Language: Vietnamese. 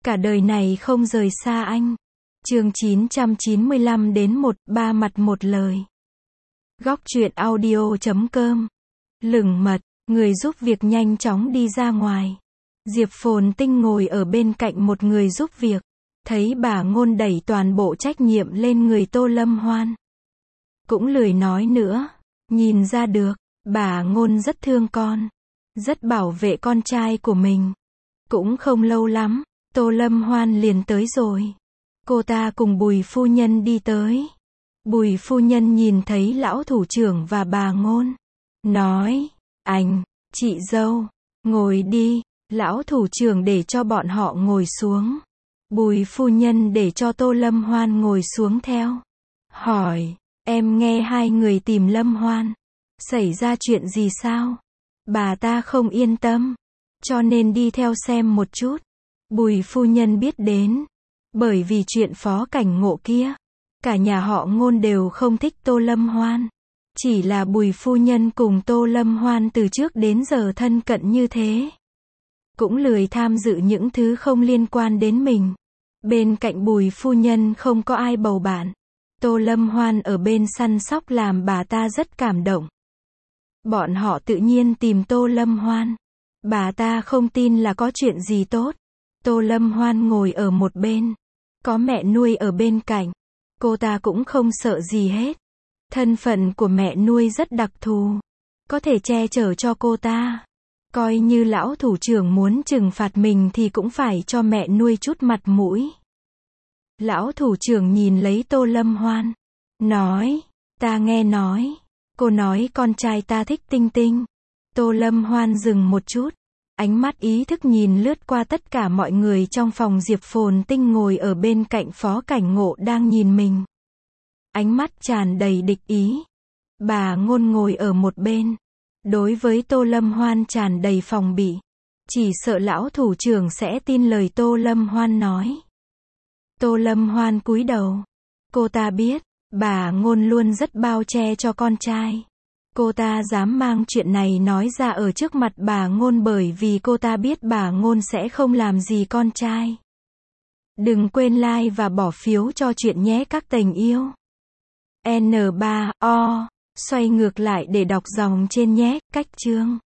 Cả đời này không rời xa anh. Chương 995 đến 1, ba mặt một lời. Góc truyện audio.com. Lửng mật, người giúp việc nhanh chóng đi ra ngoài. Diệp Phồn Tinh ngồi ở bên cạnh một người giúp việc. Thấy bà Ngôn đẩy toàn bộ trách nhiệm lên người Tô Lâm Hoan. Cũng lười nói nữa. Nhìn ra được, bà Ngôn rất thương con. Rất bảo vệ con trai của mình. Cũng không lâu lắm, Tô Lâm Hoan liền tới rồi. Cô ta cùng Bùi phu nhân đi tới. Bùi phu nhân nhìn thấy lão thủ trưởng và bà Ngôn. Nói, anh, chị dâu, ngồi đi. Lão thủ trưởng để cho bọn họ ngồi xuống. Bùi phu nhân để cho Tô Lâm Hoan ngồi xuống theo. Hỏi, em nghe hai người tìm Lâm Hoan. Xảy ra chuyện gì sao? Bà ta không yên tâm. Cho nên đi theo xem một chút. Bùi phu nhân biết đến. Bởi vì chuyện Phó Cảnh Ngộ kia. Cả nhà họ Ngôn đều không thích Tô Lâm Hoan. Chỉ là Bùi phu nhân cùng Tô Lâm Hoan từ trước đến giờ thân cận như thế. Cũng lười tham dự những thứ không liên quan đến mình. Bên cạnh Bùi phu nhân không có ai bầu bạn. Tô Lâm Hoan ở bên săn sóc làm bà ta rất cảm động. Bọn họ tự nhiên tìm Tô Lâm Hoan. Bà ta không tin là có chuyện gì tốt. Tô Lâm Hoan ngồi ở một bên. Có mẹ nuôi ở bên cạnh. Cô ta cũng không sợ gì hết. Thân phận của mẹ nuôi rất đặc thù. Có thể che chở cho cô ta. Coi như lão thủ trưởng muốn trừng phạt mình thì cũng phải cho mẹ nuôi chút mặt mũi. Lão thủ trưởng nhìn lấy Tô Lâm Hoan. Nói, ta nghe nói. Cô nói con trai ta thích Tinh Tinh. Tô Lâm Hoan dừng một chút. Ánh mắt ý thức nhìn lướt qua tất cả mọi người trong phòng. Diệp Phồn Tinh ngồi ở bên cạnh Phó Cảnh Ngộ đang nhìn mình. Ánh mắt tràn đầy địch ý. Bà Ngôn ngồi ở một bên. Đối với Tô Lâm Hoan tràn đầy phòng bị. Chỉ sợ lão thủ trưởng sẽ tin lời Tô Lâm Hoan nói. Tô Lâm Hoan cúi đầu. Cô ta biết, bà Ngôn luôn rất bao che cho con trai. Cô ta dám mang chuyện này nói ra ở trước mặt bà Ngôn bởi vì cô ta biết bà Ngôn sẽ không làm gì con trai. Đừng quên like và bỏ phiếu cho chuyện nhé các tình yêu. N3O, xoay ngược lại để đọc dòng trên nhé, cách chương.